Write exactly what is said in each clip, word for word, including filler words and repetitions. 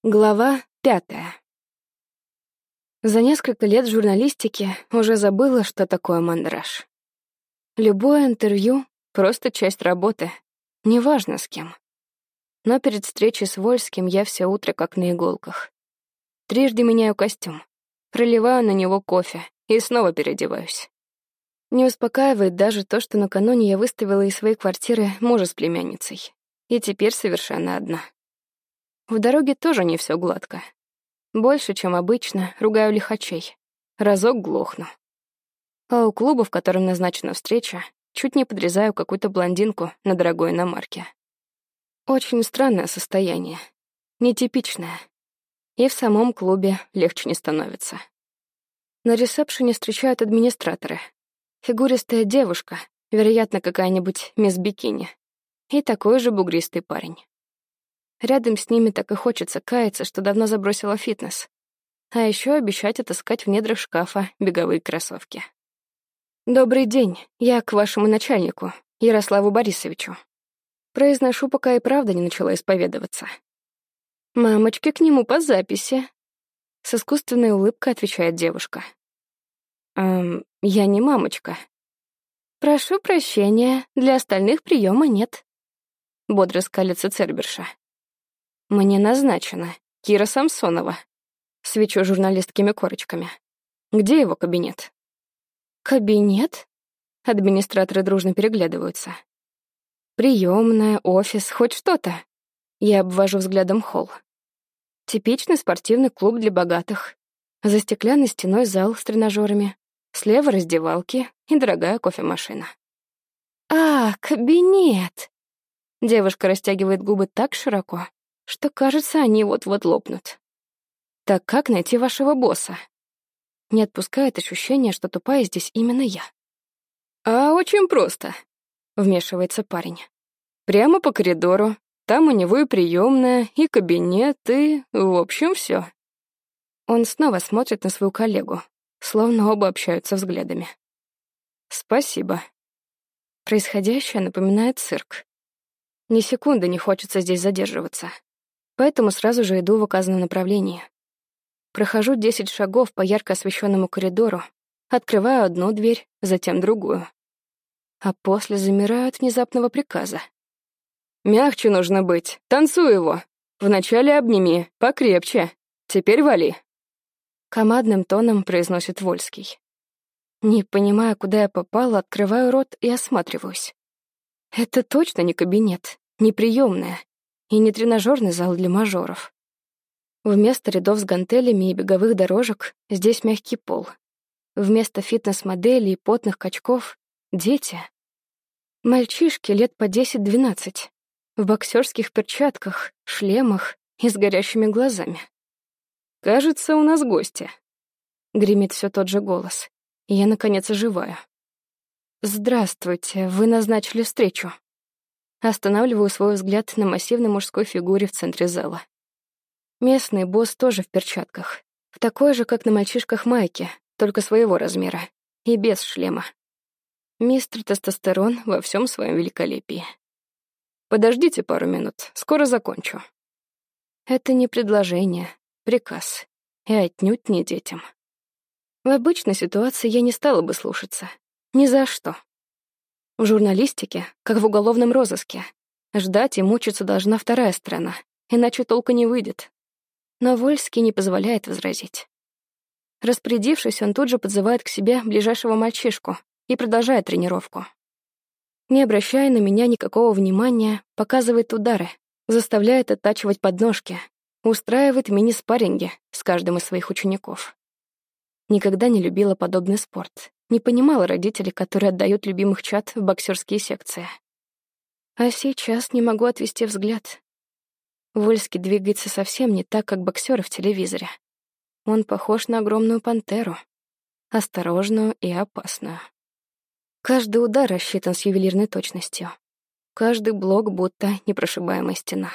Глава пятая. За несколько лет журналистики уже забыла, что такое мандраж. Любое интервью — просто часть работы, неважно с кем. Но перед встречей с Вольским я все утро как на иголках. Трижды меняю костюм, проливаю на него кофе и снова переодеваюсь. Не успокаивает даже то, что накануне я выставила из своей квартиры мужа с племянницей, и теперь совершенно одна. В дороге тоже не все гладко. Больше, чем обычно, ругаю лихачей. Разок глохну. А у клуба, в котором назначена встреча, чуть не подрезаю какую-то блондинку на дорогой иномарке. Очень странное состояние. Нетипичное. И в самом клубе легче не становится. На ресепшене встречают администраторы. Фигуристая девушка, вероятно, какая-нибудь мисс Бикини. И такой же бугристый парень. Рядом с ними так и хочется каяться, что давно забросила фитнес. А еще обещать отыскать в недрах шкафа беговые кроссовки. «Добрый день, я к вашему начальнику, Ярославу Борисовичу». Произношу, пока и правда не начала исповедоваться. «Мамочки, к нему по записи», — с искусственной улыбкой отвечает девушка. «Эм, я не мамочка». «Прошу прощения, для остальных приема нет», — бодро скалится Церберша. «Мне назначено. Кира Самсонова». Свечу журналистскими корочками. «Где его кабинет?» «Кабинет?» Администраторы дружно переглядываются. «Приёмная, офис, хоть что-то». Я обвожу взглядом холл. Типичный спортивный клуб для богатых. За стеклянной стеной зал с тренажерами. Слева раздевалки и дорогая кофемашина. «А, кабинет!» Девушка растягивает губы так широко, что, кажется, они вот-вот лопнут. «Так как найти вашего босса?» Не отпускает ощущение, что тупая здесь именно я. «А очень просто», — вмешивается парень. «Прямо по коридору. Там у него и приемная, и кабинет, и... в общем, все. Он снова смотрит на свою коллегу, словно оба общаются взглядами. «Спасибо». Происходящее напоминает цирк. Ни секунды не хочется здесь задерживаться. Поэтому сразу же иду в указанном направлении. Прохожу десять шагов по ярко освещенному коридору, открываю одну дверь, затем другую. А после замираю от внезапного приказа. «Мягче нужно быть. Танцуй его. Вначале обними, покрепче. Теперь вали». Командным тоном произносит Вольский. Не понимая, куда я попала, открываю рот и осматриваюсь. Это точно не кабинет, не приемная и не тренажерный зал для мажоров. Вместо рядов с гантелями и беговых дорожек здесь мягкий пол. Вместо фитнес-моделей и потных качков — дети. Мальчишки лет по десять-двенадцать, в боксерских перчатках, шлемах и с горящими глазами. «Кажется, у нас гости», — гремит все тот же голос, и я, наконец, оживаю. «Здравствуйте, вы назначили встречу». Останавливаю свой взгляд на массивной мужской фигуре в центре зала. Местный босс тоже в перчатках, в такой же, как на мальчишках, майке, только своего размера, и без шлема. Мистер Тестостерон во всем своем великолепии. «Подождите пару минут, скоро закончу». Это не предложение, приказ, и отнюдь не детям. В обычной ситуации я не стала бы слушаться. Ни за что. В журналистике, как в уголовном розыске, ждать и мучиться должна вторая сторона, иначе толка не выйдет. Но Вольский не позволяет возразить. Распорядившись, он тут же подзывает к себе ближайшего мальчишку и продолжает тренировку. Не обращая на меня никакого внимания, показывает удары, заставляет оттачивать подножки, устраивает мини-спарринги с каждым из своих учеников. Никогда не любила подобный спорт, не понимала родителей, которые отдают любимых чад в боксерские секции. А сейчас не могу отвести взгляд. Вольский двигается совсем не так, как боксеры в телевизоре. Он похож на огромную пантеру, осторожную и опасную. Каждый удар рассчитан с ювелирной точностью. Каждый блок будто непрошибаемая стена.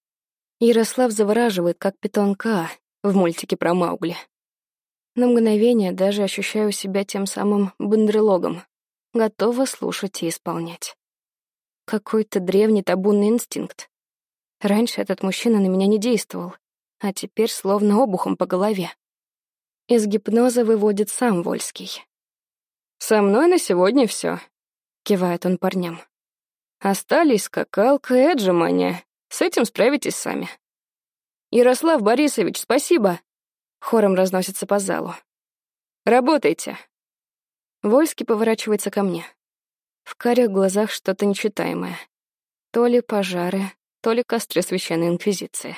Ярослав завораживает, как питон Каа в мультике про Маугли. На мгновение даже ощущаю себя тем самым бандерлогом, готова слушать и исполнять. Какой-то древний табунный инстинкт. Раньше этот мужчина на меня не действовал, а теперь словно обухом по голове. Из гипноза выводит сам Вольский. «Со мной на сегодня все», — кивает он парням. «Остались скакалка и отжимания. С этим справитесь сами». «Ярослав Борисович, спасибо!» — хором разносится по залу. «Работайте!» Вольский поворачивается ко мне. В карих глазах что-то нечитаемое. То ли пожары, то ли костры священной инквизиции.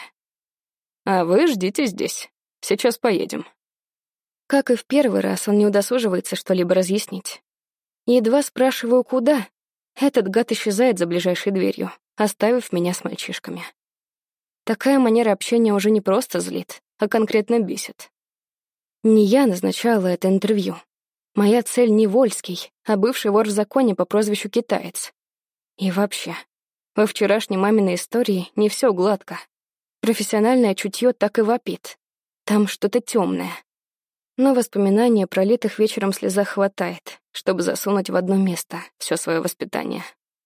«А вы ждите здесь. Сейчас поедем». Как и в первый раз, он не удосуживается что-либо разъяснить. Едва спрашиваю, куда, этот гад исчезает за ближайшей дверью, оставив меня с мальчишками. Такая манера общения уже не просто злит, а конкретно бесит. Не я назначала это интервью. Моя цель не Вольский, а бывший вор в законе по прозвищу Китаец. И вообще, во вчерашней маминой истории не все гладко. Профессиональное чутье так и вопит. Там что-то темное. Но воспоминания о пролитых вечером слезах хватает, чтобы засунуть в одно место все свое воспитание.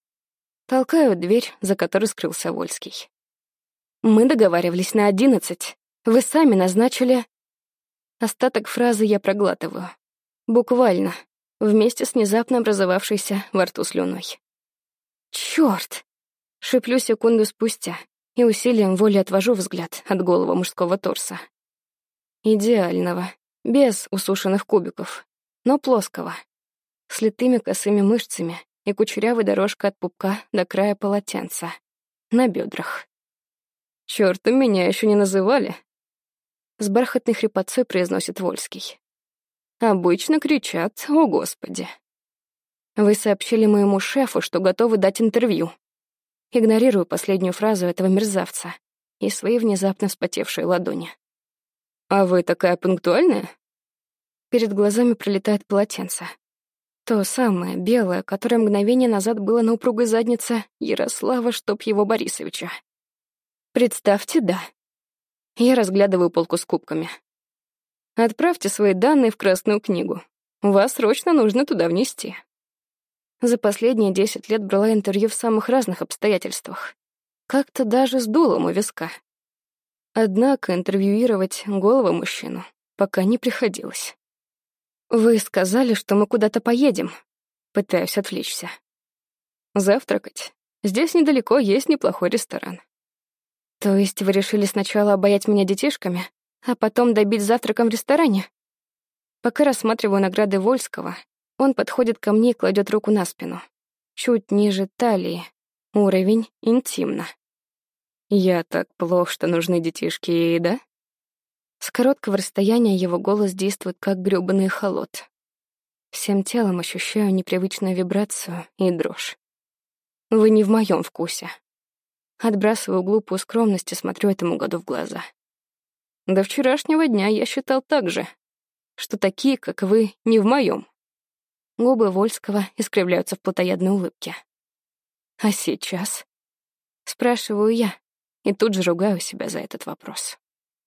Толкаю дверь, за которой скрылся Вольский. «Мы договаривались на одиннадцать. Вы сами назначили...» Остаток фразы я проглатываю. Буквально, вместе с внезапно образовавшейся во рту слюной. «Чёрт!» — шиплю секунду спустя и усилием воли отвожу взгляд от голого мужского торса. Идеального, без усушенных кубиков, но плоского, с литыми косыми мышцами и кучерявой дорожкой от пупка до края полотенца, на бедрах. «Чёртом меня еще не называли», — с бархатной хрипотцой произносит Вольский. «Обычно кричат: "О, Господи!" Вы сообщили моему шефу, что готовы дать интервью. Игнорирую последнюю фразу этого мерзавца и свои внезапно вспотевшие ладони. «А вы такая пунктуальная?» Перед глазами пролетает полотенце. То самое, белое, которое мгновение назад было на упругой заднице Ярослава, чтоб его Борисовича. Представьте, да. Я разглядываю полку с кубками. Отправьте свои данные в Красную книгу. Вас срочно нужно туда внести. За последние десять лет брала интервью в самых разных обстоятельствах. Как-то даже с дулом у виска. Однако интервьюировать голого мужчину пока не приходилось. «Вы сказали, что мы куда-то поедем». Пытаюсь отвлечься. «Завтракать. Здесь недалеко есть неплохой ресторан». «То есть вы решили сначала обаять меня детишками, а потом добить завтраком в ресторане?» Пока рассматриваю награды Вольского, он подходит ко мне и кладет руку на спину. Чуть ниже талии. Уровень интимно. «Я так плох, что нужны детишки, да?» С короткого расстояния его голос действует как грёбаный холод. Всем телом ощущаю непривычную вибрацию и дрожь. Вы не в моем вкусе. Отбрасываю глупую скромность и смотрю этому году в глаза. До вчерашнего дня я считал так же, что такие, как вы, не в моем. Губы Вольского искривляются в плотоядной улыбке. «А сейчас?» — спрашиваю я, и тут же ругаю себя за этот вопрос.